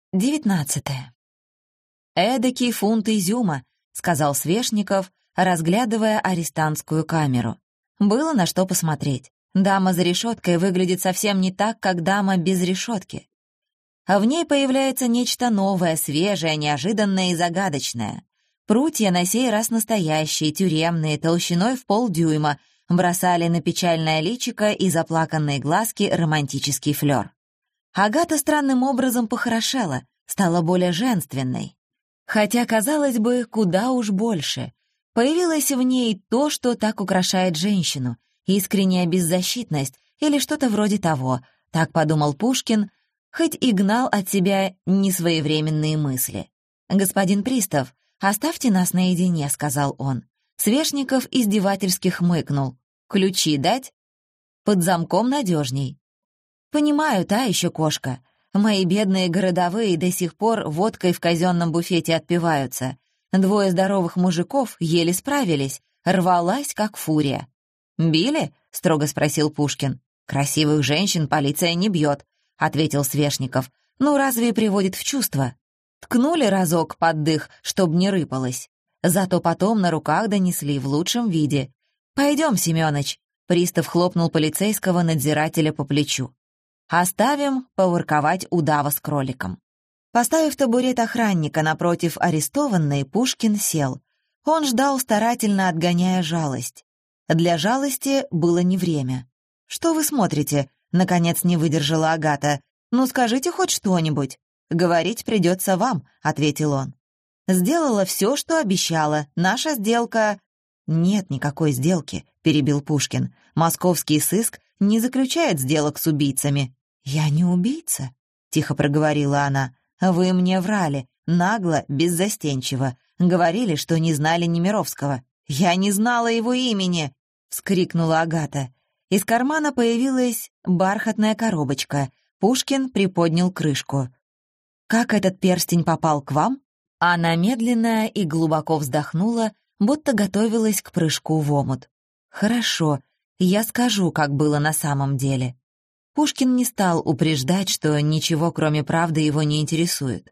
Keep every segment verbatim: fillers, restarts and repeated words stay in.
Девятнадцатое. «Эдакий фунт изюма», — сказал Свешников, разглядывая арестантскую камеру. Было на что посмотреть. Дама за решеткой выглядит совсем не так, как дама без решетки. А в ней появляется нечто новое, свежее, неожиданное и загадочное. Прутья на сей раз настоящие, тюремные, толщиной в полдюйма, бросали на печальное личико и заплаканные глазки романтический флёр. Агата странным образом похорошела, стала более женственной. Хотя, казалось бы, куда уж больше. Появилось в ней то, что так украшает женщину, искренняя беззащитность или что-то вроде того, так подумал Пушкин, хоть и гнал от себя несвоевременные мысли. «Господин пристав, оставьте нас наедине», — сказал он. Свешников издевательски хмыкнул. «Ключи дать?» «Под замком надежней». «Понимаю, та еще кошка. Мои бедные городовые до сих пор водкой в казенном буфете отпиваются. Двое здоровых мужиков еле справились, рвалась, как фурия». «Били?» — строго спросил Пушкин. «Красивых женщин полиция не бьет», — ответил Свешников. «Ну, разве приводит в чувство? Ткнули разок под дых, чтоб не рыпалось. Зато потом на руках донесли в лучшем виде. Пойдем, Семёныч», — пристав хлопнул полицейского надзирателя по плечу. «Оставим поворковать удава с кроликом». Поставив табурет охранника напротив арестованной, Пушкин сел. Он ждал, старательно отгоняя жалость. Для жалости было не время. «Что вы смотрите?» — наконец не выдержала Агата. «Ну, скажите хоть что-нибудь». «Говорить придется вам», — ответил он. «Сделала все, что обещала. Наша сделка...» «Нет никакой сделки», — перебил Пушкин. «Московский сыск не заключает сделок с убийцами». «Я не убийца», — тихо проговорила она. «Вы мне врали, нагло, беззастенчиво. Говорили, что не знали Немировского». «Я не знала его имени!» — вскрикнула Агата. Из кармана появилась бархатная коробочка. Пушкин приподнял крышку. «Как этот перстень попал к вам?» Она медленно и глубоко вздохнула, будто готовилась к прыжку в омут. «Хорошо, я скажу, как было на самом деле». Пушкин не стал упреждать, что ничего, кроме правды, его не интересует.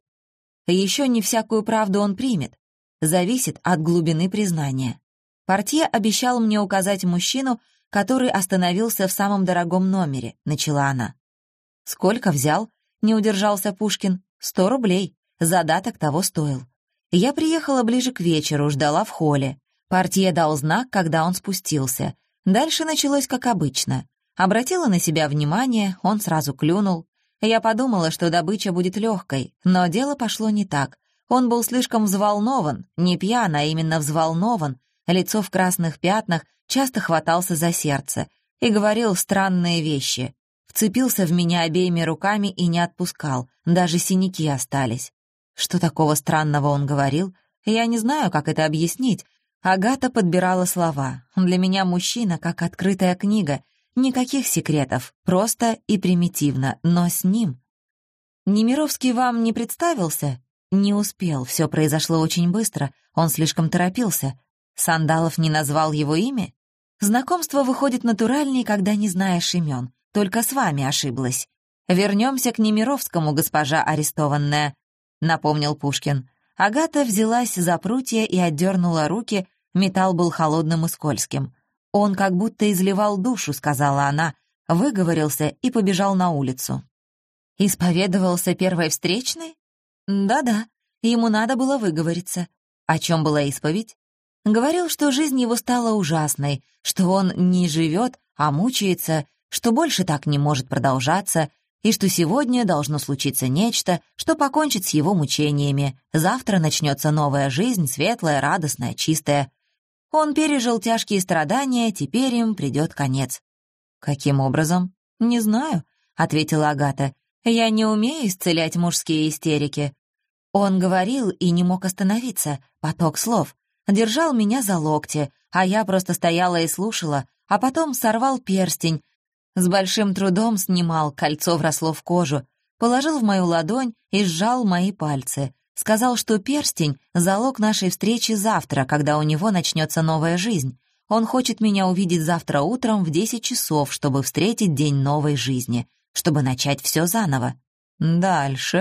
Еще не всякую правду он примет. Зависит от глубины признания. Портье обещал мне указать мужчину, который остановился в самом дорогом номере, начала она. «Сколько взял?» — не удержался Пушкин. «Сто рублей. Задаток того стоил». Я приехала ближе к вечеру, ждала в холле. Портье дал знак, когда он спустился. Дальше началось как обычно. Обратила на себя внимание, он сразу клюнул. Я подумала, что добыча будет легкой, но дело пошло не так. Он был слишком взволнован, не пьян, а именно взволнован, лицо в красных пятнах, часто хватался за сердце и говорил странные вещи. Вцепился в меня обеими руками и не отпускал, даже синяки остались. Что такого странного он говорил? Я не знаю, как это объяснить. Агата подбирала слова. Для меня мужчина как открытая книга. Никаких секретов, просто и примитивно, но с ним. «Немировский вам не представился?» «Не успел, все произошло очень быстро, он слишком торопился. Сандалов не назвал его имя? Знакомство выходит натуральнее, когда не знаешь имен, только с вами ошиблась. Вернемся к Немировскому, госпожа арестованная», — напомнил Пушкин. Агата взялась за прутья и отдернула руки, металл был холодным и скользким. «Он как будто изливал душу», — сказала она, выговорился и побежал на улицу. «Исповедовался первой встречной?» «Да-да, ему надо было выговориться». О чем была исповедь? Говорил, что жизнь его стала ужасной, что он не живет, а мучается, что больше так не может продолжаться, и что сегодня должно случиться нечто, что покончит с его мучениями. Завтра начнется новая жизнь, светлая, радостная, чистая. Он пережил тяжкие страдания, теперь им придет конец. «Каким образом?» «Не знаю», — ответила Агата. «Я не умею исцелять мужские истерики». Он говорил и не мог остановиться, поток слов. Держал меня за локти, а я просто стояла и слушала, а потом сорвал перстень. С большим трудом снимал, кольцо вросло в кожу, положил в мою ладонь и сжал мои пальцы. Сказал, что перстень — залог нашей встречи завтра, когда у него начнется новая жизнь. Он хочет меня увидеть завтра утром в десять часов, чтобы встретить день новой жизни, чтобы начать все заново. «Дальше»,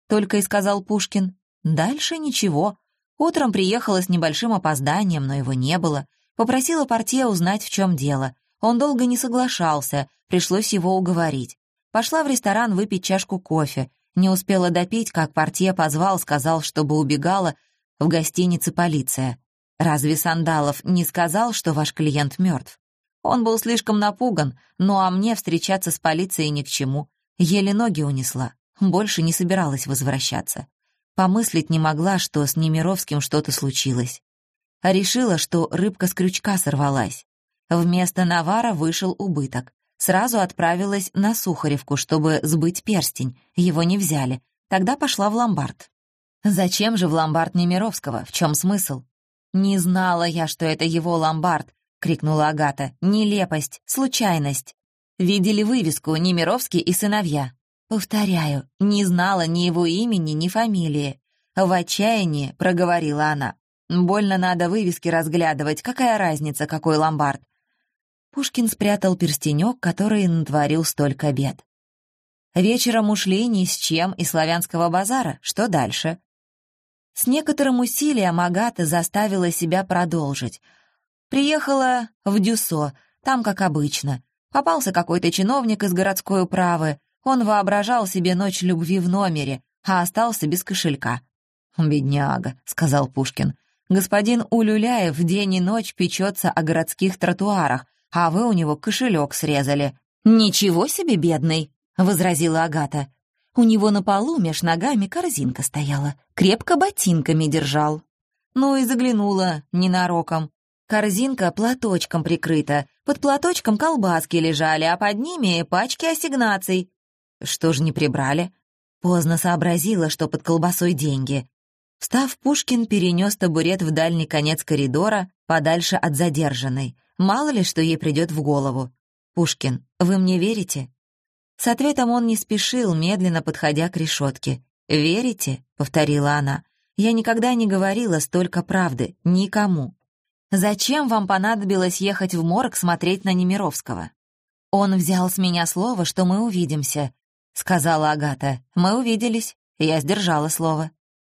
— только и сказал Пушкин. Дальше ничего. Утром приехала с небольшим опозданием, но его не было. Попросила портье узнать, в чем дело. Он долго не соглашался, пришлось его уговорить. Пошла в ресторан выпить чашку кофе. Не успела допить, как портье позвал, сказал, чтобы убегала. В гостинице полиция. Разве Сандалов не сказал, что ваш клиент мертв? Он был слишком напуган, ну а мне встречаться с полицией ни к чему. Еле ноги унесла. Больше не собиралась возвращаться. Помыслить не могла, что с Немировским что-то случилось. А решила, что рыбка с крючка сорвалась. Вместо навара вышел убыток. Сразу отправилась на Сухаревку, чтобы сбыть перстень. Его не взяли. Тогда пошла в ломбард. Зачем же в ломбард Немировского? В чем смысл? «Не знала я, что это его ломбард», — крикнула Агата. «Нелепость, случайность. Видели вывеску «Немировский и сыновья». Повторяю, не знала ни его имени, ни фамилии. В отчаянии проговорила она. Больно надо вывески разглядывать, какая разница, какой ломбард. Пушкин спрятал перстенек, который натворил столько бед. Вечером ушли ни с чем из славянского базара. Что дальше? С некоторым усилием Агата заставила себя продолжить. Приехала в Дюссо, там как обычно. Попался какой-то чиновник из городской управы. Он воображал себе ночь любви в номере, а остался без кошелька. «Бедняга», — сказал Пушкин. «Господин Улюляев день и ночь печется о городских тротуарах, а вы у него кошелек срезали». «Ничего себе, бедный», — возразила Агата. У него на полу меж ногами корзинка стояла, крепко ботинками держал. Ну и заглянула ненароком. Корзинка платочком прикрыта, под платочком колбаски лежали, а под ними пачки ассигнаций. Что ж не прибрали? Поздно сообразила, что под колбасой деньги. Встав, Пушкин перенес табурет в дальний конец коридора, подальше от задержанной. Мало ли, что ей придет в голову. «Пушкин, вы мне верите?» С ответом он не спешил, медленно подходя к решетке. «Верите?» — повторила она. «Я никогда не говорила столько правды. Никому. Зачем вам понадобилось ехать в морг смотреть на Немировского?» «Он взял с меня слово, что мы увидимся», — сказала Агата. «Мы увиделись. Я сдержала слово».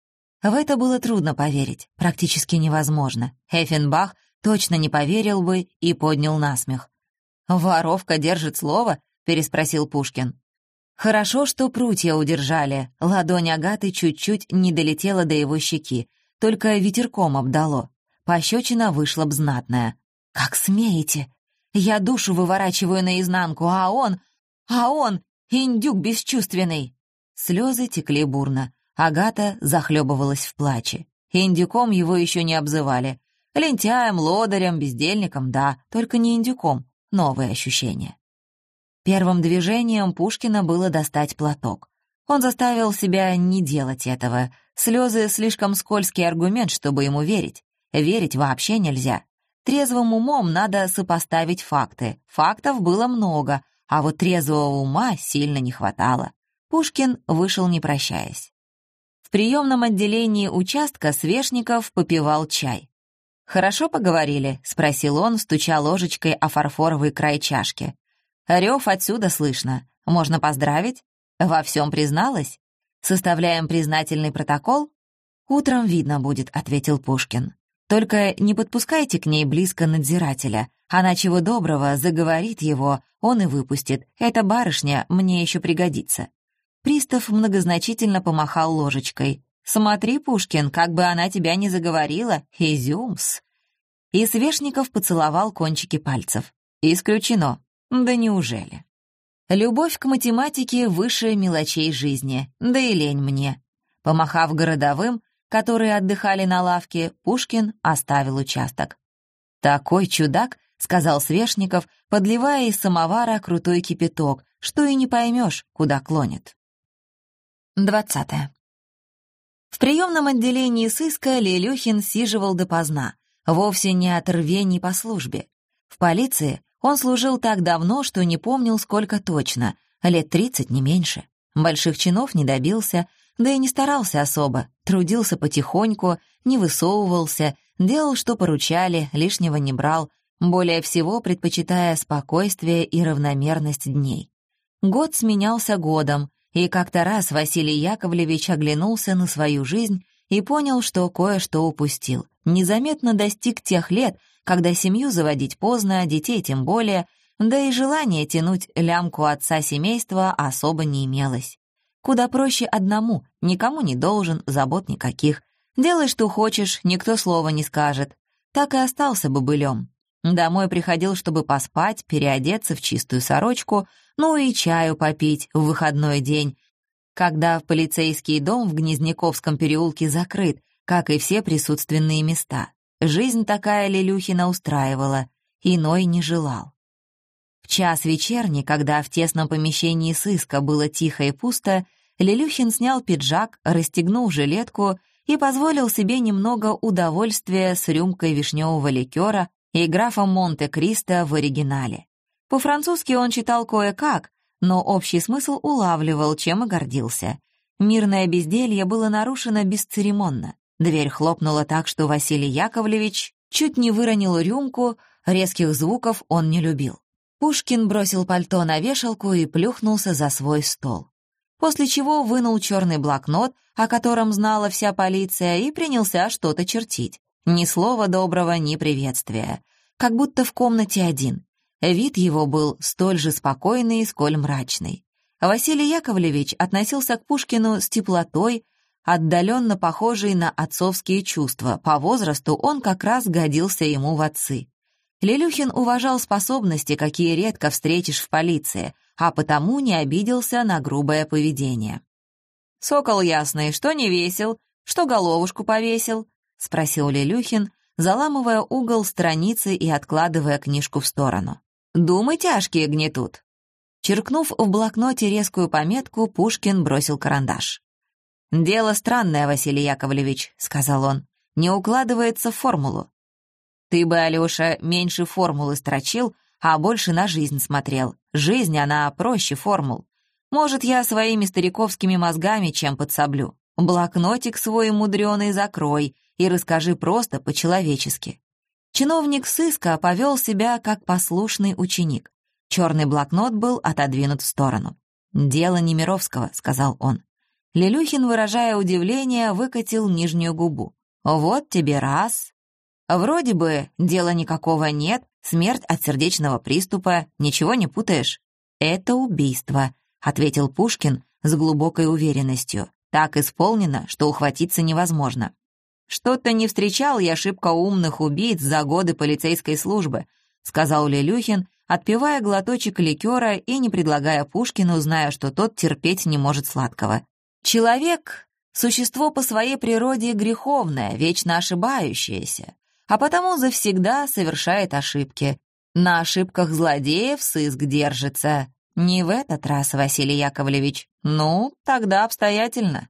В это было трудно поверить, практически невозможно. Эффенбах точно не поверил бы и поднял насмех. «Воровка держит слово?» — переспросил Пушкин. Хорошо, что прутья удержали. Ладонь Агаты чуть-чуть не долетела до его щеки, только ветерком обдало. Пощечина вышла б знатная. «Как смеете? Я душу выворачиваю наизнанку, а он... А он... Индюк бесчувственный!» Слезы текли бурно. Агата захлебывалась в плаче. Индюком его еще не обзывали. Лентяем, лодырем, бездельником, да, только не индюком. Новые ощущения. Первым движением Пушкина было достать платок. Он заставил себя не делать этого. Слезы — слишком скользкий аргумент, чтобы ему верить. Верить вообще нельзя. Трезвым умом надо сопоставить факты. Фактов было много, а вот трезвого ума сильно не хватало. Пушкин вышел, не прощаясь. В приемном отделении участка Свешников попивал чай. «Хорошо поговорили?» — спросил он, стуча ложечкой о фарфоровый край чашки. «Рев отсюда слышно. Можно поздравить? Во всем призналась? Составляем признательный протокол?» «Утром видно будет», — ответил Пушкин. «Только не подпускайте к ней близко надзирателя. Она чего доброго заговорит его, он и выпустит. Эта барышня мне еще пригодится». Пристав многозначительно помахал ложечкой. «Смотри, Пушкин, как бы она тебя не заговорила. Изюмс!» И Свешников поцеловал кончики пальцев. «Исключено. Да неужели?» Любовь к математике выше мелочей жизни, да и лень мне. Помахав городовым, которые отдыхали на лавке, Пушкин оставил участок. «Такой чудак», — сказал Свешников, подливая из самовара крутой кипяток, что и не поймешь, куда клонит. Двадцатое. В приемном отделении сыска Лелюхин сиживал допоздна, вовсе не от рвений по службе. В полиции он служил так давно, что не помнил, сколько точно, лет тридцать, не меньше. Больших чинов не добился, да и не старался особо, трудился потихоньку, не высовывался, делал, что поручали, лишнего не брал, более всего предпочитая спокойствие и равномерность дней. Год сменялся годом, И как-то раз Василий Яковлевич оглянулся на свою жизнь и понял, что кое-что упустил. Незаметно достиг тех лет, когда семью заводить поздно, детей тем более, да и желание тянуть лямку отца семейства особо не имелось. Куда проще одному, никому не должен, забот никаких. Делай, что хочешь, никто слова не скажет. Так и остался бобылем. Домой приходил, чтобы поспать, переодеться в чистую сорочку, ну и чаю попить в выходной день, когда полицейский дом в Гнезняковском переулке закрыт, как и все присутственные места. Жизнь такая Лелюхина устраивала, иной не желал. В час вечерний, когда в тесном помещении сыска было тихо и пусто, Лелюхин снял пиджак, расстегнул жилетку и позволил себе немного удовольствия с рюмкой вишневого ликера и графом Монте-Кристо в оригинале. По-французски он читал кое-как, но общий смысл улавливал, чем и гордился. Мирное безделье было нарушено бесцеремонно. Дверь хлопнула так, что Василий Яковлевич чуть не выронил рюмку, резких звуков он не любил. Пушкин бросил пальто на вешалку и плюхнулся за свой стол. После чего вынул черный блокнот, о котором знала вся полиция, и принялся что-то чертить. Ни слова доброго, ни приветствия. Как будто в комнате один. Вид его был столь же спокойный, сколь мрачный. Василий Яковлевич относился к Пушкину с теплотой, отдаленно похожей на отцовские чувства. По возрасту он как раз годился ему в отцы. Лелюхин уважал способности, какие редко встретишь в полиции, а потому не обиделся на грубое поведение. «Сокол ясный, что не весел, что головушку повесил?» — спросил Лелюхин, заламывая угол страницы и откладывая книжку в сторону. «Думы тяжкие гнетут». Черкнув в блокноте резкую пометку, Пушкин бросил карандаш. «Дело странное, Василий Яковлевич», — сказал он, — «не укладывается в формулу. Ты бы, Алёша, меньше формулы строчил, а больше на жизнь смотрел. Жизнь, она проще формул. Может, я своими стариковскими мозгами чем подсоблю. Блокнотик свой мудрёный закрой и расскажи просто по-человечески». Чиновник сыска повел себя как послушный ученик. Черный блокнот был отодвинут в сторону. «Дело Немировского», — сказал он. Лелюхин, выражая удивление, выкатил нижнюю губу. «Вот тебе раз. Вроде бы дела никакого нет, смерть от сердечного приступа, ничего не путаешь». «Это убийство», — ответил Пушкин с глубокой уверенностью. «Так исполнено, что ухватиться невозможно». «Что-то не встречал я шибко умных убийц за годы полицейской службы», — сказал Лелюхин, отпивая глоточек ликера и не предлагая Пушкину, зная, что тот терпеть не может сладкого. «Человек — существо по своей природе греховное, вечно ошибающееся, а потому завсегда совершает ошибки. На ошибках злодеев сыск держится. Не в этот раз, Василий Яковлевич. Ну, тогда обстоятельно».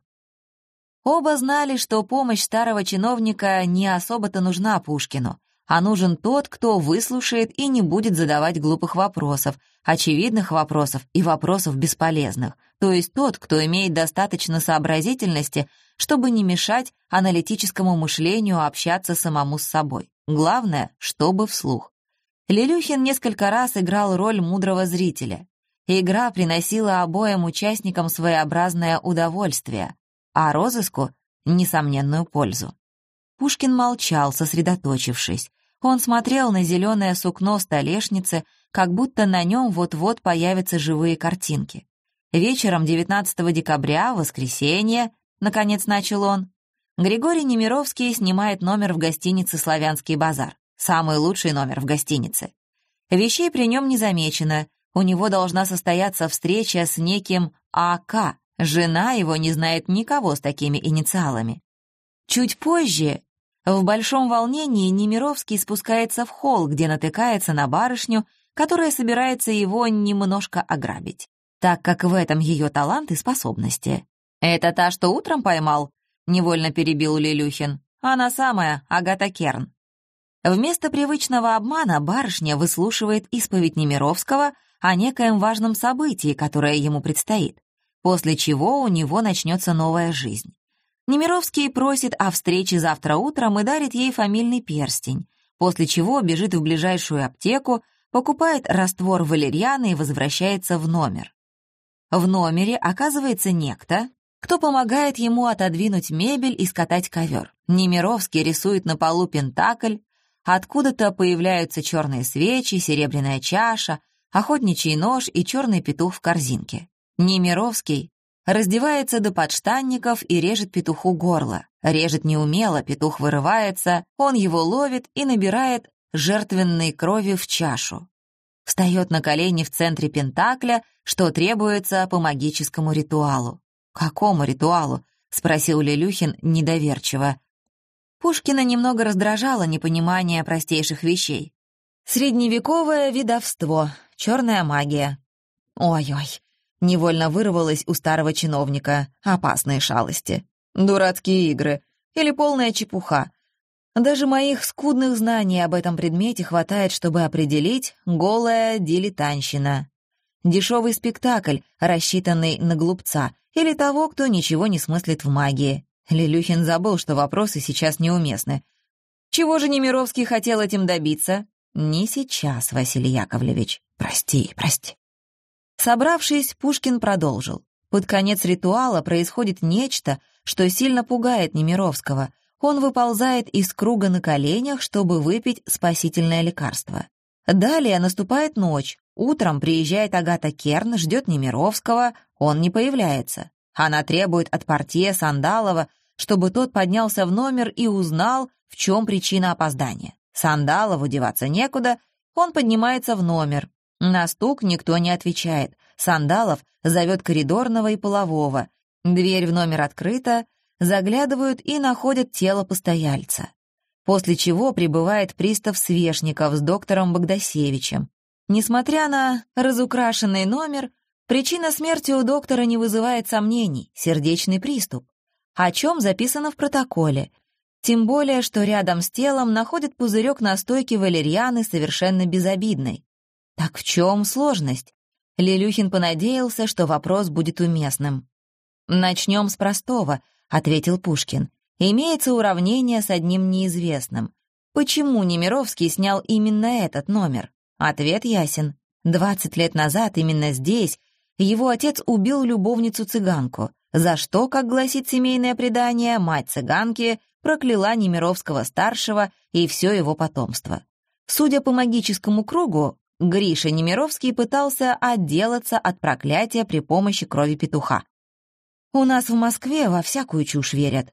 Оба знали, что помощь старого чиновника не особо-то нужна Пушкину, а нужен тот, кто выслушает и не будет задавать глупых вопросов, очевидных вопросов и вопросов бесполезных, то есть тот, кто имеет достаточно сообразительности, чтобы не мешать аналитическому мышлению общаться самому с собой. Главное, чтобы вслух. Лелюхин несколько раз играл роль мудрого зрителя. Игра приносила обоим участникам своеобразное удовольствие, а розыску — несомненную пользу. Пушкин молчал, сосредоточившись. Он смотрел на зеленое сукно столешницы, как будто на нем вот-вот появятся живые картинки. Вечером девятнадцатого декабря, воскресенье, наконец начал он, Григорий Немировский снимает номер в гостинице «Славянский базар». Самый лучший номер в гостинице. Вещей при нем не замечено. У него должна состояться встреча с неким А К. Жена его не знает никого с такими инициалами. Чуть позже, в большом волнении, Немировский спускается в холл, где натыкается на барышню, которая собирается его немножко ограбить, так как в этом ее талант и способности. «Это та, что утром поймал?» — невольно перебил Лелюхин. «Она самая, Агата Керн». Вместо привычного обмана барышня выслушивает исповедь Немировского о некоем важном событии, которое ему предстоит, после чего у него начнется новая жизнь. Немировский просит о встрече завтра утром и дарит ей фамильный перстень, после чего бежит в ближайшую аптеку, покупает раствор валерьяны и возвращается в номер. В номере оказывается некто, кто помогает ему отодвинуть мебель и скатать ковер. Немировский рисует на полу пентакль, откуда-то появляются черные свечи, серебряная чаша, охотничий нож и черный петух в корзинке. Немировский раздевается до подштанников и режет петуху горло. Режет неумело, петух вырывается, он его ловит и набирает жертвенной крови в чашу. Встает на колени в центре пентакля, что требуется по магическому ритуалу. «Какому ритуалу?» — спросил Лелюхин недоверчиво. Пушкина немного раздражало непонимание простейших вещей. Средневековое ведовство, черная магия. Ой-ой, невольно вырвалось у старого чиновника. Опасные шалости. Дурацкие игры. Или полная чепуха. Даже моих скудных знаний об этом предмете хватает, чтобы определить голая дилетантщина. Дешевый спектакль, рассчитанный на глупца, или того, кто ничего не смыслит в магии. Лелюхин забыл, что вопросы сейчас неуместны. Чего же Немировский хотел этим добиться? Не сейчас, Василий Яковлевич. Прости, прости. Собравшись, Пушкин продолжил. Под конец ритуала происходит нечто, что сильно пугает Немировского. Он выползает из круга на коленях, чтобы выпить спасительное лекарство. Далее наступает ночь. Утром приезжает Агата Керн, ждет Немировского, он не появляется. Она требует от портье Сандалова, чтобы тот поднялся в номер и узнал, в чем причина опоздания. Сандалову деваться некуда, он поднимается в номер. На стук никто не отвечает. Сандалов зовет коридорного и полового. Дверь в номер открыта, заглядывают и находят тело постояльца. После чего прибывает пристав Свешников с доктором Богдасевичем. Несмотря на разукрашенный номер, причина смерти у доктора не вызывает сомнений — сердечный приступ, о чем записано в протоколе, тем более, что рядом с телом находят пузырек настойки валерьяны совершенно безобидной. Так в чем сложность? Лелюхин понадеялся, что вопрос будет уместным. «Начнем с простого», — ответил Пушкин. «Имеется уравнение с одним неизвестным. Почему Немировский снял именно этот номер? Ответ ясен. Двадцать лет назад именно здесь его отец убил любовницу-цыганку, за что, как гласит семейное предание, мать цыганки прокляла Немировского-старшего и все его потомство. Судя по магическому кругу, Гриша Немировский пытался отделаться от проклятия при помощи крови петуха. У нас в Москве во всякую чушь верят.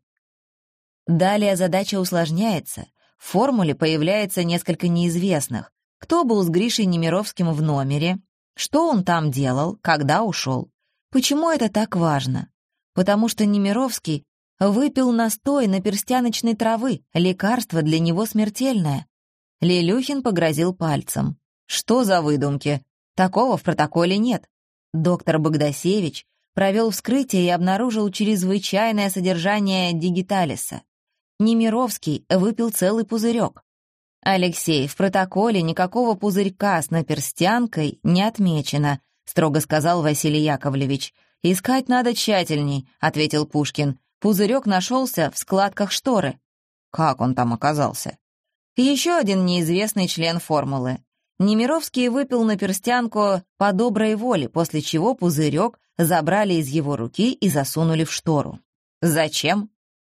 Далее задача усложняется. В формуле появляется несколько неизвестных. Кто был с Гришей Немировским в номере? Что он там делал? Когда ушел? Почему это так важно? Потому что Немировский выпил настой наперстяночной травы, лекарство для него смертельное. Лелюхин погрозил пальцем. Что за выдумки? Такого в протоколе нет. Доктор Богдасевич провел вскрытие и обнаружил чрезвычайное содержание дигиталиса. Немировский выпил целый пузырек. «Алексей, в протоколе никакого пузырька с наперстянкой не отмечено», строго сказал Василий Яковлевич. «Искать надо тщательней», — ответил Пушкин. «Пузырек нашелся в складках шторы». «Как он там оказался?» Еще один неизвестный член формулы. Немировский выпил наперстянку по доброй воле, после чего пузырек забрали из его руки и засунули в штору. Зачем?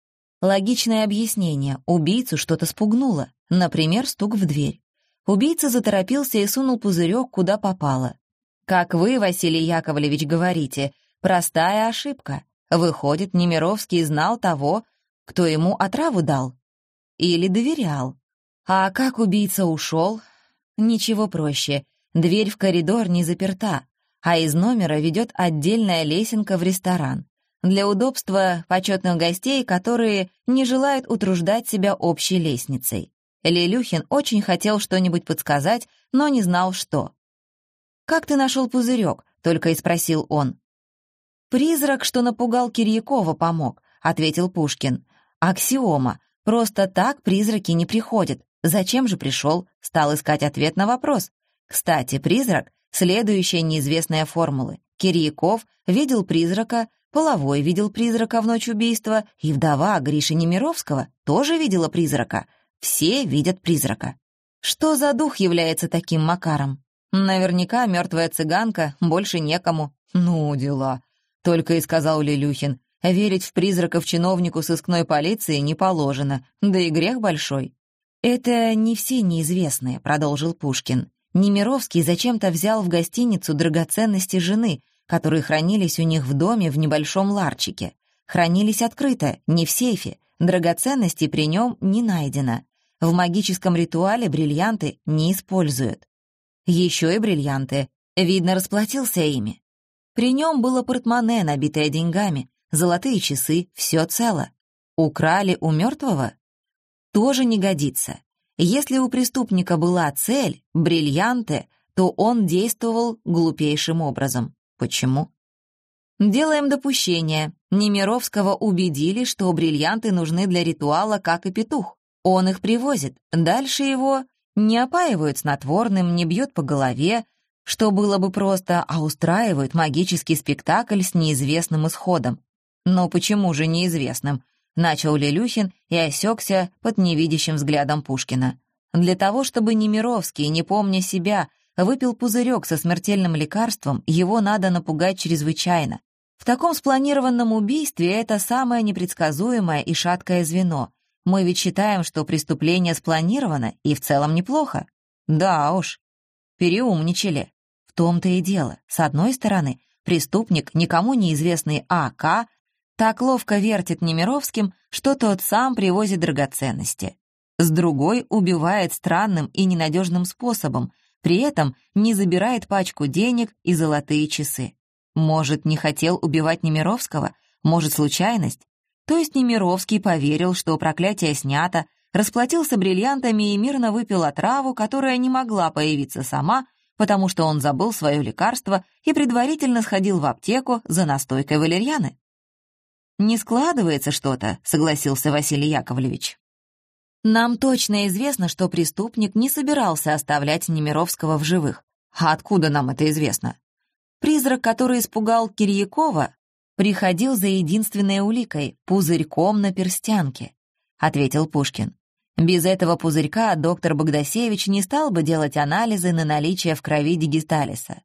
Логичное объяснение. Убийцу что-то спугнуло. Например, стук в дверь. Убийца заторопился и сунул пузырек куда попало. Как вы, Василий Яковлевич, говорите, простая ошибка. Выходит, Немировский знал того, кто ему отраву дал. Или доверял. А как убийца ушел? Ничего проще. Дверь в коридор не заперта, а из номера ведет отдельная лесенка в ресторан. Для удобства почетных гостей, которые не желают утруждать себя общей лестницей. Лелюхин очень хотел что-нибудь подсказать, но не знал, что. «Как ты нашел пузырек?» — только и спросил он. «Призрак, что напугал Кирьякова, помог», — ответил Пушкин. «Аксиома. Просто так призраки не приходят. Зачем же пришел?» — стал искать ответ на вопрос. Кстати, призрак — следующая неизвестная формула. Кирьяков видел призрака, Половой видел призрака в ночь убийства, и вдова Гриши Немировского тоже видела призрака. Все видят призрака. Что за дух является таким макаром? Наверняка мертвая цыганка, больше некому. «Ну, дела», — только и сказал Лелюхин. «Верить в призраков чиновнику сыскной полиции не положено, да и грех большой». «Это не все неизвестные», — продолжил Пушкин. Немировский зачем-то взял в гостиницу драгоценности жены, которые хранились у них в доме в небольшом ларчике. Хранились открыто, не в сейфе, драгоценностей при нем не найдено. В магическом ритуале бриллианты не используют. Еще и бриллианты. Видно, расплатился ими. При нем было портмоне, набитое деньгами, золотые часы, все цело. Украли у мертвого? Тоже не годится. Если у преступника была цель — бриллианты, то он действовал глупейшим образом. Почему? Делаем допущение. Немировского убедили, что бриллианты нужны для ритуала, как и петух. Он их привозит. Дальше его не опаивают снотворным, не бьют по голове, что было бы просто, а устраивают магический спектакль с неизвестным исходом. Но почему же неизвестным? Начал Лелюхин и осекся под невидящим взглядом Пушкина. Для того, чтобы Немировский, не помня себя, выпил пузырек со смертельным лекарством, его надо напугать чрезвычайно. В таком спланированном убийстве это самое непредсказуемое и шаткое звено. Мы ведь считаем, что преступление спланировано, и в целом неплохо. Да уж, переумничали. В том-то и дело. С одной стороны, преступник, никому неизвестный А К, так ловко вертит Немировским, что тот сам привозит драгоценности. С другой, убивает странным и ненадежным способом, при этом не забирает пачку денег и золотые часы. Может, не хотел убивать Немировского? Может, случайность? То есть Немировский поверил, что проклятие снято, расплатился бриллиантами и мирно выпил отраву, которая не могла появиться сама, потому что он забыл свое лекарство и предварительно сходил в аптеку за настойкой валерьяны. «Не складывается что-то», — согласился Василий Яковлевич. «Нам точно известно, что преступник не собирался оставлять Немировского в живых. А откуда нам это известно? Призрак, который испугал Кирьякова, приходил за единственной уликой — пузырьком на перстянке», — ответил Пушкин. «Без этого пузырька доктор Богдасевич не стал бы делать анализы на наличие в крови дигиталиса.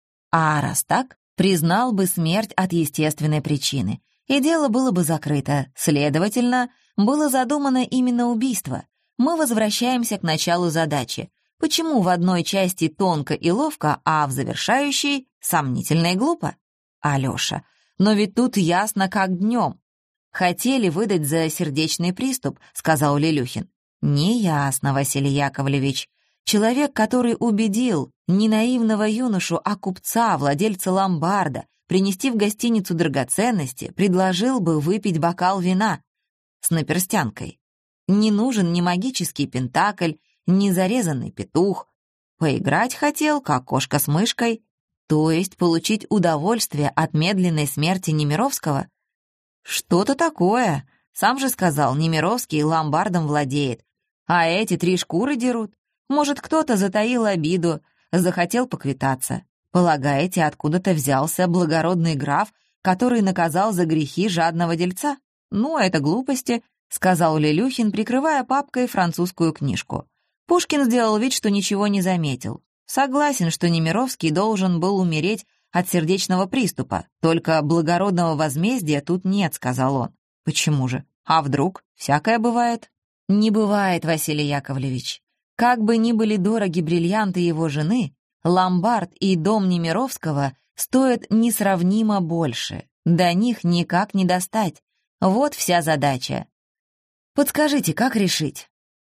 А раз так, признал бы смерть от естественной причины, и дело было бы закрыто. Следовательно, было задумано именно убийство. Мы возвращаемся к началу задачи. Почему в одной части тонко и ловко, а в завершающей сомнительно и глупо? Алёша, но ведь тут ясно как днем. Хотели выдать за сердечный приступ, сказал Лелюхин. Не ясно, Василий Яковлевич. Человек, который убедил не наивного юношу, а купца, владельца ломбарда, принести в гостиницу драгоценности, предложил бы выпить бокал вина с наперстянкой. Не нужен ни магический пентакль, ни зарезанный петух. Поиграть хотел, как кошка с мышкой, то есть получить удовольствие от медленной смерти Немировского. Что-то такое. Сам же сказал, Немировский ломбардом владеет. А эти три шкуры дерут. Может, кто-то затаил обиду, захотел поквитаться. Полагаете, откуда-то взялся благородный граф, который наказал за грехи жадного дельца? Ну, это глупости, сказал Лелюхин, прикрывая папкой французскую книжку. Пушкин сделал вид, что ничего не заметил. Согласен, что Немировский должен был умереть от сердечного приступа, только благородного возмездия тут нет, сказал он. Почему же? А вдруг? Всякое бывает. Не бывает, Василий Яковлевич. Как бы ни были дороги бриллианты его жены, ломбард и дом Немировского стоят несравнимо больше. До них никак не достать. Вот вся задача. Подскажите, как решить?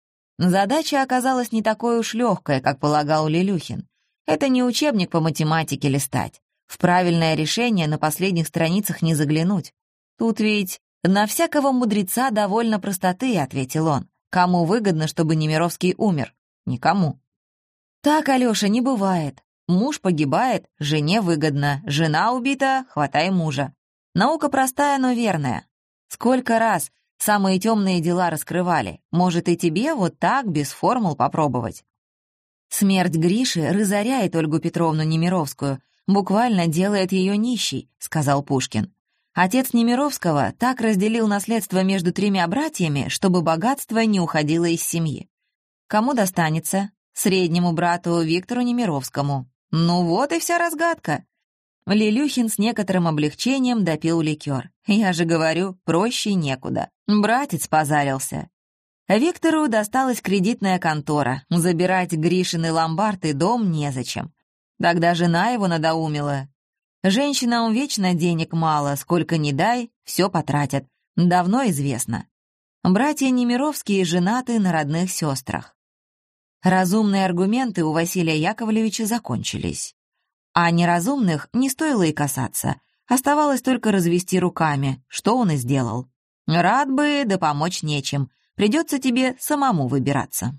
Задача оказалась не такой уж легкой, как полагал Лелюхин. Это не учебник по математике листать. В правильное решение на последних страницах не заглянуть. Тут ведь на всякого мудреца довольно простоты, ответил он. Кому выгодно, чтобы Немировский умер? Никому. Так, Алёша, не бывает. Муж погибает, жене выгодно. Жена убита, хватай мужа. Наука простая, но верная. Сколько раз самые темные дела раскрывали. Может, и тебе вот так, без формул, попробовать? Смерть Гриши разоряет Ольгу Петровну Немировскую, буквально делает ее нищей, сказал Пушкин. Отец Немировского так разделил наследство между тремя братьями, чтобы богатство не уходило из семьи. Кому достанется? Среднему брату Виктору Немировскому. Ну вот и вся разгадка. Лилюхин с некоторым облегчением допил ликер. «Я же говорю, проще некуда. Братец позарился». Виктору досталась кредитная контора. Забирать Гришины ломбард и дом незачем. Тогда жена его надоумила. Женщинам вечно денег мало, сколько ни дай, все потратят. Давно известно. Братья Немировские женаты на родных сестрах. Разумные аргументы у Василия Яковлевича закончились. А неразумных не стоило и касаться. Оставалось только развести руками, что он и сделал. Рад бы, да помочь нечем. Придется тебе самому выбираться.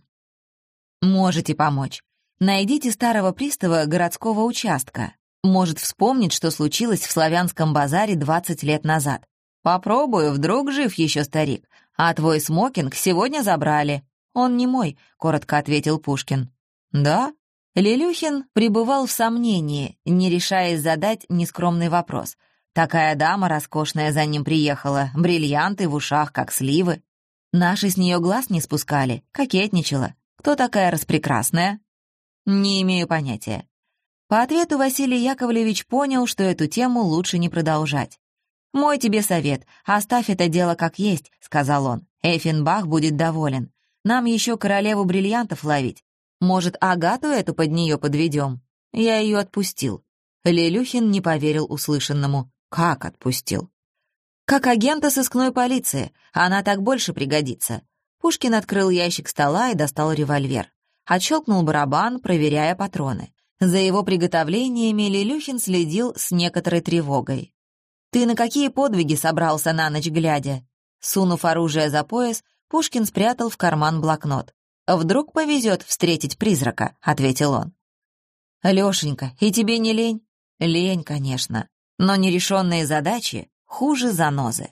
Можете помочь. Найдите старого пристава городского участка. Может, вспомнит, что случилось в Славянском базаре двадцать лет назад. Попробую, вдруг жив еще старик. А твой смокинг сегодня забрали. Он не мой, коротко ответил Пушкин. Да? Лилюхин пребывал в сомнении, не решаясь задать нескромный вопрос. Такая дама роскошная за ним приехала, бриллианты в ушах, как сливы. Наши с нее глаз не спускали, кокетничала. Кто такая распрекрасная? Не имею понятия. По ответу Василий Яковлевич понял, что эту тему лучше не продолжать. «Мой тебе совет, оставь это дело как есть», — сказал он. «Эйфенбах будет доволен. Нам еще королеву бриллиантов ловить. Может, Агату эту под нее подведем?» Я ее отпустил. Лилюхин не поверил услышанному. «Как отпустил?» «Как агента сыскной полиции. Она так больше пригодится». Пушкин открыл ящик стола и достал револьвер. Отщелкнул барабан, проверяя патроны. За его приготовлениями Лилюхин следил с некоторой тревогой. «Ты на какие подвиги собрался на ночь глядя?» Сунув оружие за пояс, Пушкин спрятал в карман блокнот. «Вдруг повезет встретить призрака», — ответил он. «Лешенька, и тебе не лень?» «Лень, конечно, но нерешенные задачи хуже занозы».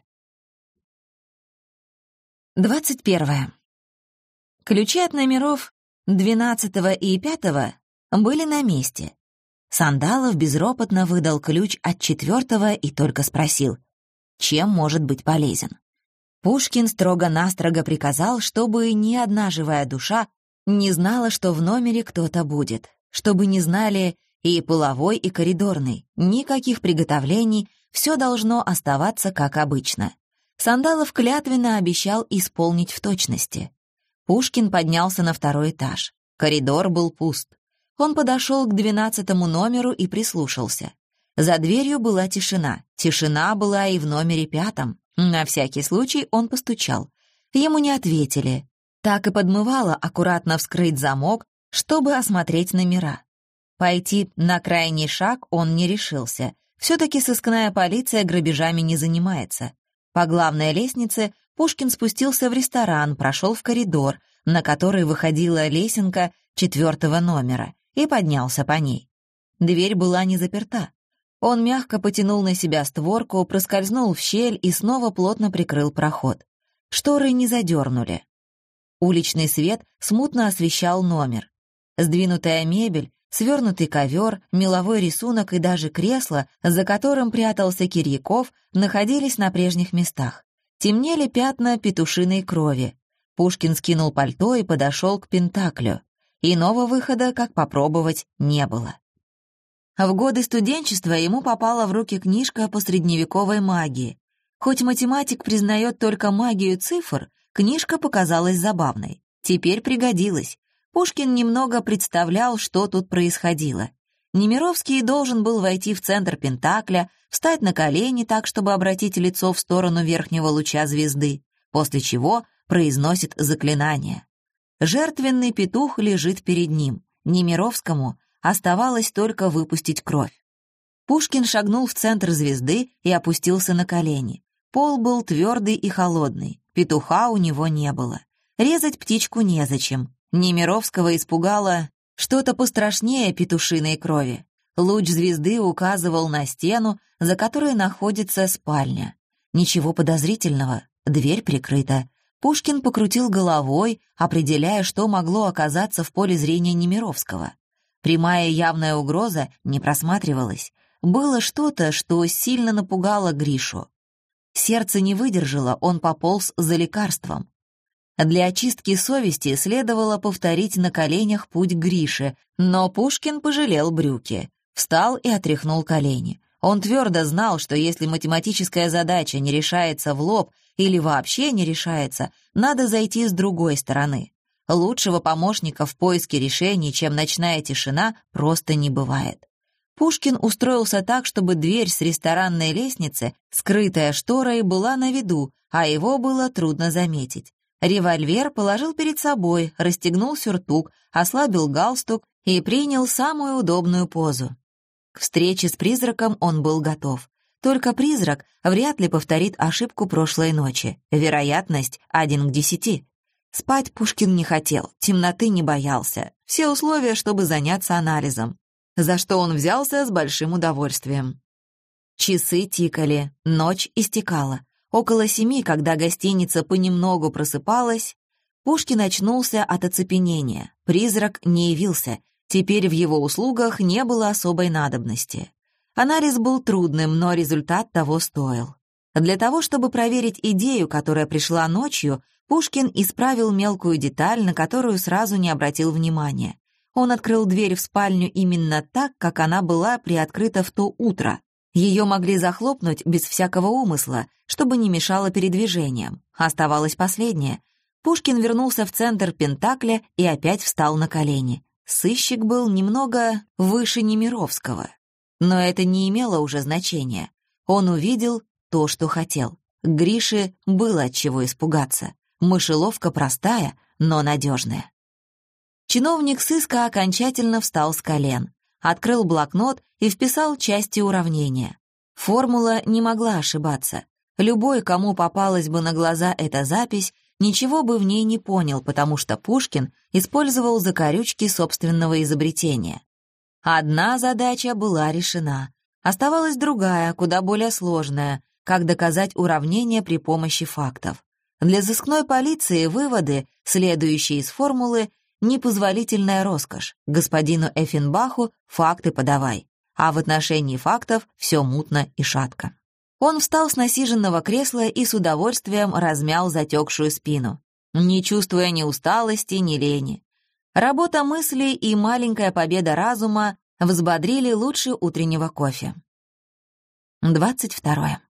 Двадцать первое. Ключи от номеров двенадцатого и пятого были на месте. Сандалов безропотно выдал ключ от четвертого и только спросил, чем может быть полезен. Пушкин строго-настрого приказал, чтобы ни одна живая душа не знала, что в номере кто-то будет, чтобы не знали и половой, и коридорный, никаких приготовлений, все должно оставаться как обычно. Сандалов клятвенно обещал исполнить в точности. Пушкин поднялся на второй этаж. Коридор был пуст. Он подошел к двенадцатому номеру и прислушался. За дверью была тишина. Тишина была и в номере пятом. На всякий случай он постучал. Ему не ответили. Так и подмывало аккуратно вскрыть замок, чтобы осмотреть номера. Пойти на крайний шаг он не решился. Все-таки сыскная полиция грабежами не занимается. По главной лестнице Пушкин спустился в ресторан, прошел в коридор, на который выходила лесенка четвертого номера, и поднялся по ней. Дверь была не заперта. Он мягко потянул на себя створку, проскользнул в щель и снова плотно прикрыл проход. Шторы не задернули. Уличный свет смутно освещал номер. Сдвинутая мебель, свернутый ковер, меловой рисунок и даже кресло, за которым прятался Кирьяков, находились на прежних местах. Темнели пятна петушиной крови. Пушкин скинул пальто и подошел к Пентаклю. Иного выхода, как попробовать, не было. В годы студенчества ему попала в руки книжка по средневековой магии. Хоть математик признает только магию цифр, книжка показалась забавной. Теперь пригодилась. Пушкин немного представлял, что тут происходило. Немировский должен был войти в центр Пентакля, встать на колени так, чтобы обратить лицо в сторону верхнего луча звезды, после чего произносит заклинание. Жертвенный петух лежит перед ним. Немировскому оставалось только выпустить кровь. Пушкин шагнул в центр звезды и опустился на колени. Пол был твердый и холодный, петуха у него не было. Резать птичку незачем. Немировского испугало что-то пострашнее петушиной крови. Луч звезды указывал на стену, за которой находится спальня. Ничего подозрительного, дверь прикрыта. Пушкин покрутил головой, определяя, что могло оказаться в поле зрения Немировского. Прямая явная угроза не просматривалась. Было что-то, что сильно напугало Гришу. Сердце не выдержало, он пополз за лекарством. Для очистки совести следовало повторить на коленях путь Гриши, но Пушкин пожалел брюки. В Встал и отряхнул колени. Он твердо знал, что если математическая задача не решается в лоб или вообще не решается, надо зайти с другой стороны. Лучшего помощника в поиске решений, чем ночная тишина, просто не бывает. Пушкин устроился так, чтобы дверь с ресторанной лестницы, скрытая шторой, была на виду, а его было трудно заметить. Револьвер положил перед собой, расстегнул сюртук, ослабил галстук и принял самую удобную позу. К встрече с призраком он был готов. Только призрак вряд ли повторит ошибку прошлой ночи. Вероятность один к десяти. Спать Пушкин не хотел, темноты не боялся. Все условия, чтобы заняться анализом. За что он взялся с большим удовольствием. Часы тикали, ночь истекала. Около семи, когда гостиница понемногу просыпалась, Пушкин очнулся от оцепенения. Призрак не явился. Теперь в его услугах не было особой надобности. Анализ был трудным, но результат того стоил. Для того, чтобы проверить идею, которая пришла ночью, Пушкин исправил мелкую деталь, на которую сразу не обратил внимания. Он открыл дверь в спальню именно так, как она была приоткрыта в то утро. Ее могли захлопнуть без всякого умысла, чтобы не мешало передвижениям. Оставалось последнее. Пушкин вернулся в центр Пентакля и опять встал на колени. Сыщик был немного выше Немировского. Но это не имело уже значения. Он увидел то, что хотел. Грише было от чего испугаться. Мышеловка простая, но надежная. Чиновник сыска окончательно встал с колен, открыл блокнот и вписал части уравнения. Формула не могла ошибаться. Любой, кому попалась бы на глаза эта запись, ничего бы в ней не понял, потому что Пушкин использовал закорючки собственного изобретения. Одна задача была решена. Оставалась другая, куда более сложная, как доказать уравнение при помощи фактов. Для сыскной полиции выводы, следующие из формулы, непозволительная роскошь. Господину Эффенбаху факты подавай. А в отношении фактов все мутно и шатко. Он встал с насиженного кресла и с удовольствием размял затекшую спину, не чувствуя ни усталости, ни лени. Работа мыслей и маленькая победа разума взбодрили лучше утреннего кофе. двадцать второе.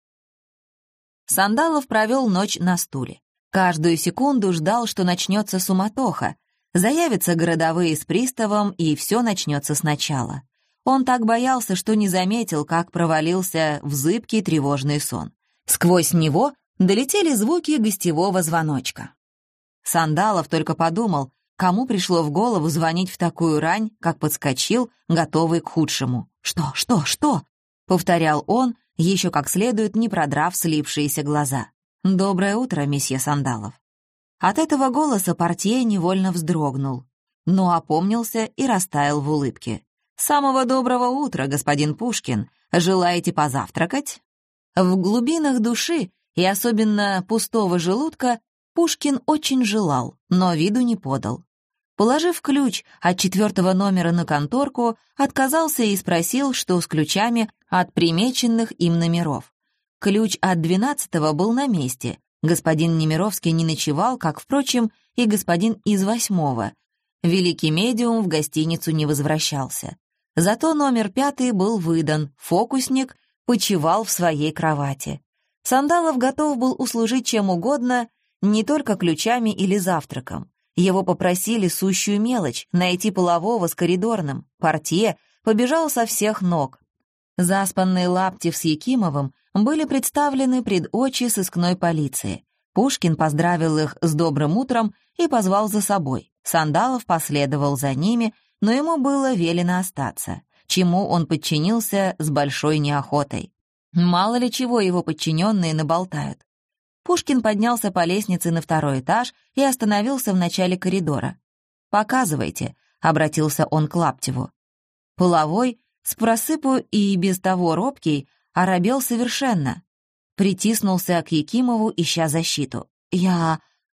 Сандалов провел ночь на стуле. Каждую секунду ждал, что начнется суматоха. Заявятся городовые с приставом, и все начнется сначала. Он так боялся, что не заметил, как провалился в зыбкий тревожный сон. Сквозь него долетели звуки гостевого звоночка. Сандалов только подумал, кому пришло в голову звонить в такую рань, как подскочил, готовый к худшему. «Что, что, что?» — повторял он, еще как следует не продрав слипшиеся глаза. «Доброе утро, месье Сандалов». От этого голоса портье невольно вздрогнул, но опомнился и растаял в улыбке. «Самого доброго утра, господин Пушкин. Желаете позавтракать?» В глубинах души, и особенно пустого желудка, Пушкин очень желал, но виду не подал. Положив ключ от четвертого номера на конторку, отказался и спросил, что с ключами от примеченных им номеров. Ключ от двенадцатого был на месте. Господин Немировский не ночевал, как, впрочем, и господин из восьмого. Великий медиум в гостиницу не возвращался. Зато номер пятый был выдан, фокусник почивал в своей кровати. Сандалов готов был услужить чем угодно, не только ключами или завтраком. Его попросили сущую мелочь — найти полового с коридорным. Портье побежал со всех ног. Заспанные Лаптев с Якимовым были представлены пред очи сыскной полиции. Пушкин поздравил их с добрым утром и позвал за собой. Сандалов последовал за ними, но ему было велено остаться, чему он подчинился с большой неохотой. Мало ли чего его подчиненные наболтают. Пушкин поднялся по лестнице на второй этаж и остановился в начале коридора. «Показывайте», — обратился он к Лаптеву. Половой, с просыпу и без того робкий, оробел совершенно. Притиснулся к Якимову, ища защиту. «Я...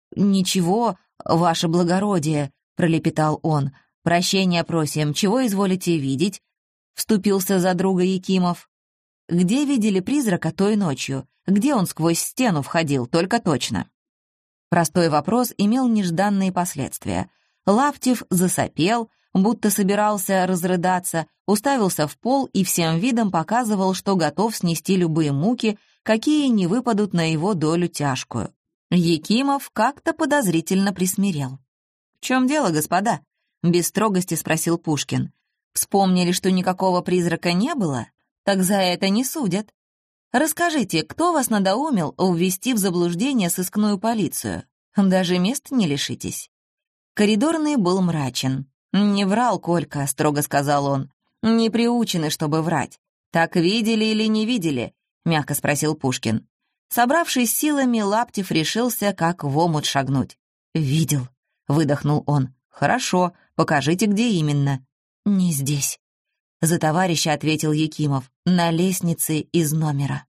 ничего, ваше благородие», — пролепетал он. «Прощения просим, чего изволите видеть?» — вступился за друга Якимов. «Где видели призрака той ночью? Где он сквозь стену входил, только точно?» Простой вопрос имел нежданные последствия. Лаптев засопел, будто собирался разрыдаться, уставился в пол и всем видом показывал, что готов снести любые муки, какие не выпадут на его долю тяжкую. Якимов как-то подозрительно присмирел. «В чем дело, господа?» — без строгости спросил Пушкин. «Вспомнили, что никакого призрака не было? Так за это не судят. Расскажите, кто вас надоумил ввести в заблуждение сыскную полицию? Даже мест не лишитесь». Коридорный был мрачен. «Не врал Колька», — строго сказал он. «Не приучены, чтобы врать. Так видели или не видели?» — мягко спросил Пушкин. Собравшись силами, Лаптев решился, как в омут шагнуть. «Видел», — выдохнул он. «Хорошо, покажите, где именно». «Не здесь», — за товарища ответил Якимов, «на лестнице из номера».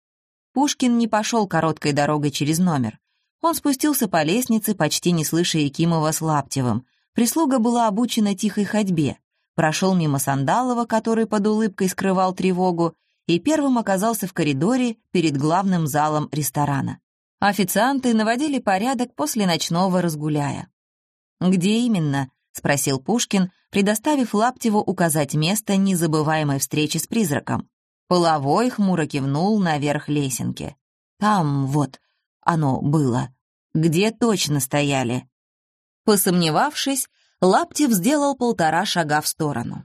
Пушкин не пошел короткой дорогой через номер. Он спустился по лестнице, почти не слыша Якимова с Лаптевым. Прислуга была обучена тихой ходьбе. Прошел мимо Сандалова, который под улыбкой скрывал тревогу, и первым оказался в коридоре перед главным залом ресторана. Официанты наводили порядок после ночного разгуляя. «Где именно?» — спросил Пушкин, предоставив Лаптеву указать место незабываемой встречи с призраком. Половой хмуро кивнул наверх лесенки. «Там вот оно было. Где точно стояли?» Посомневавшись, Лаптев сделал полтора шага в сторону.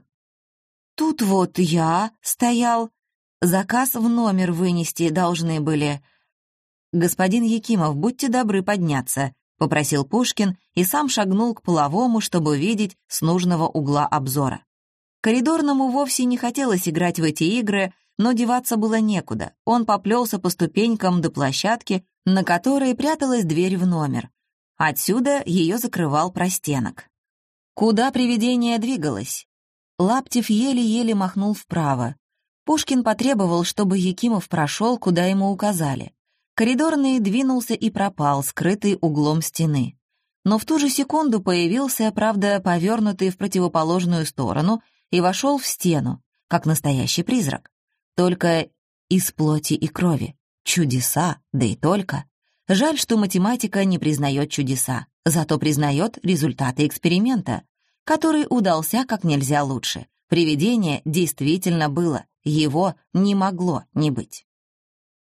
«Тут вот я стоял. Заказ в номер вынести должны были». «Господин Якимов, будьте добры подняться», — попросил Пушкин и сам шагнул к половому, чтобы видеть с нужного угла обзора. Коридорному вовсе не хотелось играть в эти игры, но деваться было некуда. Он поплелся по ступенькам до площадки, на которой пряталась дверь в номер. Отсюда ее закрывал простенок. Куда привидение двигалось? Лаптев еле-еле махнул вправо. Пушкин потребовал, чтобы Якимов прошел, куда ему указали. Коридорный двинулся и пропал, скрытый углом стены. Но в ту же секунду появился, правда, повернутый в противоположную сторону, и вошел в стену, как настоящий призрак. Только из плоти и крови. Чудеса, да и только. Жаль, что математика не признает чудеса, зато признает результаты эксперимента, который удался как нельзя лучше. Привидение действительно было, его не могло не быть.